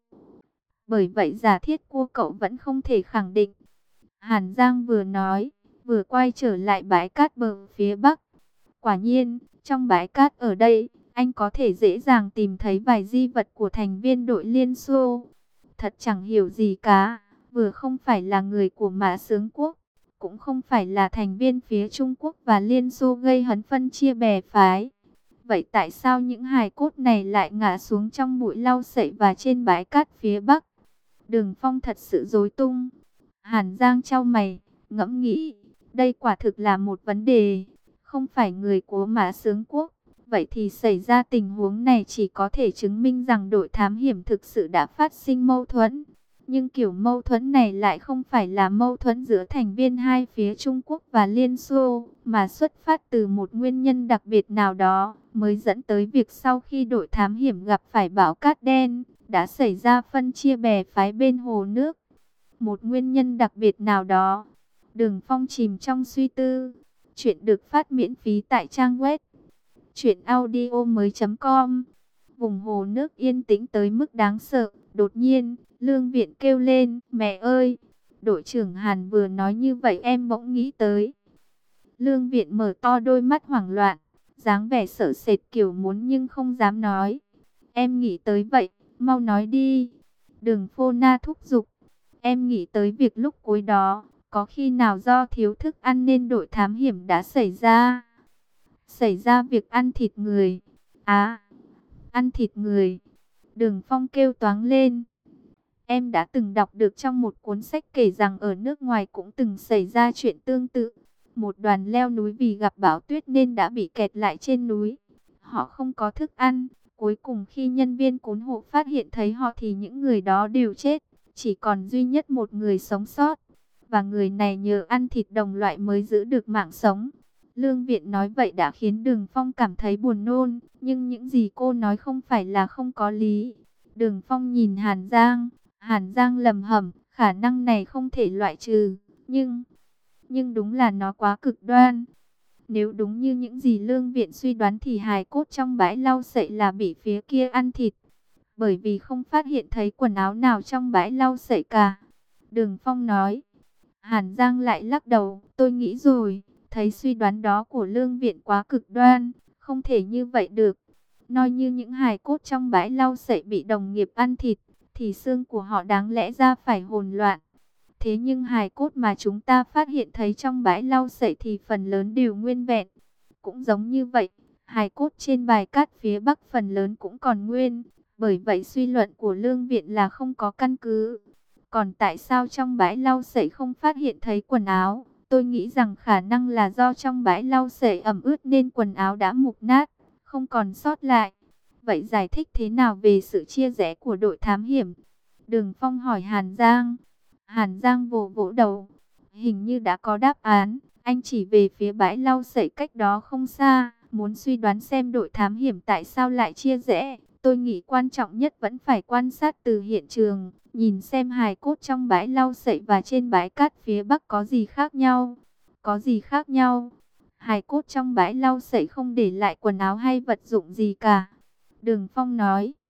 Bởi vậy giả thiết của cậu vẫn không thể khẳng định. Hàn Giang vừa nói, vừa quay trở lại bãi cát bờ phía Bắc. Quả nhiên, trong bãi cát ở đây, anh có thể dễ dàng tìm thấy vài di vật của thành viên đội Liên Xô. Thật chẳng hiểu gì cả, vừa không phải là người của Mã Xướng Quốc, cũng không phải là thành viên phía Trung Quốc và Liên Xô gây hấn phân chia bè phái. Vậy tại sao những hài cốt này lại ngã xuống trong bụi lau sậy và trên bãi cát phía Bắc? Đường Phong thật sự rối tung. Hàn Giang chau mày, ngẫm nghĩ, đây quả thực là một vấn đề. Không phải người của Mã Xướng Quốc, vậy thì xảy ra tình huống này chỉ có thể chứng minh rằng đội thám hiểm thực sự đã phát sinh mâu thuẫn. Nhưng kiểu mâu thuẫn này lại không phải là mâu thuẫn giữa thành viên hai phía Trung Quốc và Liên Xô, mà xuất phát từ một nguyên nhân đặc biệt nào đó, mới dẫn tới việc sau khi đội thám hiểm gặp phải bão cát đen, đã xảy ra phân chia bè phái bên hồ nước. Một nguyên nhân đặc biệt nào đó. Đường Phong chìm trong suy tư. Chuyện được phát miễn phí tại trang web truyện audio mới chấm com. Vùng hồ nước yên tĩnh tới mức đáng sợ. Đột nhiên, Lương Viện kêu lên, mẹ ơi! Đội trưởng Hàn vừa nói như vậy em bỗng nghĩ tới. Lương Viện mở to đôi mắt hoảng loạn, dáng vẻ sợ sệt kiểu muốn nhưng không dám nói. Em nghĩ tới vậy, mau nói đi. Đường Phô Na thúc giục. Em nghĩ tới việc lúc cuối đó, có khi nào do thiếu thức ăn nên đội thám hiểm đã xảy ra. Xảy ra việc ăn thịt người. À, ăn thịt người. Đường Phong kêu toáng lên. Em đã từng đọc được trong một cuốn sách kể rằng ở nước ngoài cũng từng xảy ra chuyện tương tự. Một đoàn leo núi vì gặp bão tuyết nên đã bị kẹt lại trên núi. Họ không có thức ăn. Cuối cùng khi nhân viên cứu hộ phát hiện thấy họ thì những người đó đều chết. Chỉ còn duy nhất một người sống sót. Và người này nhờ ăn thịt đồng loại mới giữ được mạng sống. Lương Viện nói vậy đã khiến Đường Phong cảm thấy buồn nôn. Nhưng những gì cô nói không phải là không có lý. Đường Phong nhìn Hàn Giang. Hàn Giang lầm hầm, khả năng này không thể loại trừ. Nhưng, nhưng đúng là nó quá cực đoan. Nếu đúng như những gì Lương Viện suy đoán thì hài cốt trong bãi lau sậy là bị phía kia ăn thịt. Bởi vì không phát hiện thấy quần áo nào trong bãi lau sậy cả. Đường Phong nói. Hàn Giang lại lắc đầu. Tôi nghĩ rồi. Thấy suy đoán đó của Lương Viện quá cực đoan. Không thể như vậy được. Nói như những hài cốt trong bãi lau sậy bị đồng nghiệp ăn thịt, thì xương của họ đáng lẽ ra phải hỗn loạn. Thế nhưng hài cốt mà chúng ta phát hiện thấy trong bãi lau sậy thì phần lớn đều nguyên vẹn. Cũng giống như vậy, hài cốt trên bãi cát phía Bắc phần lớn cũng còn nguyên. Bởi vậy suy luận của Lương Viện là không có căn cứ. Còn tại sao trong bãi lau sậy không phát hiện thấy quần áo? Tôi nghĩ rằng khả năng là do trong bãi lau sậy ẩm ướt nên quần áo đã mục nát, không còn sót lại. Vậy giải thích thế nào về sự chia rẽ của đội thám hiểm? Đường Phong hỏi Hàn Giang. Hàn Giang vỗ vỗ đầu. Hình như đã có đáp án. Anh chỉ về phía bãi lau sậy cách đó không xa, muốn suy đoán xem đội thám hiểm tại sao lại chia rẽ. Tôi nghĩ quan trọng nhất vẫn phải quan sát từ hiện trường, nhìn xem hài cốt trong bãi lau sậy và trên bãi cát phía Bắc có gì khác nhau. Có gì khác nhau? Hài cốt trong bãi lau sậy không để lại quần áo hay vật dụng gì cả. Đường Phong nói.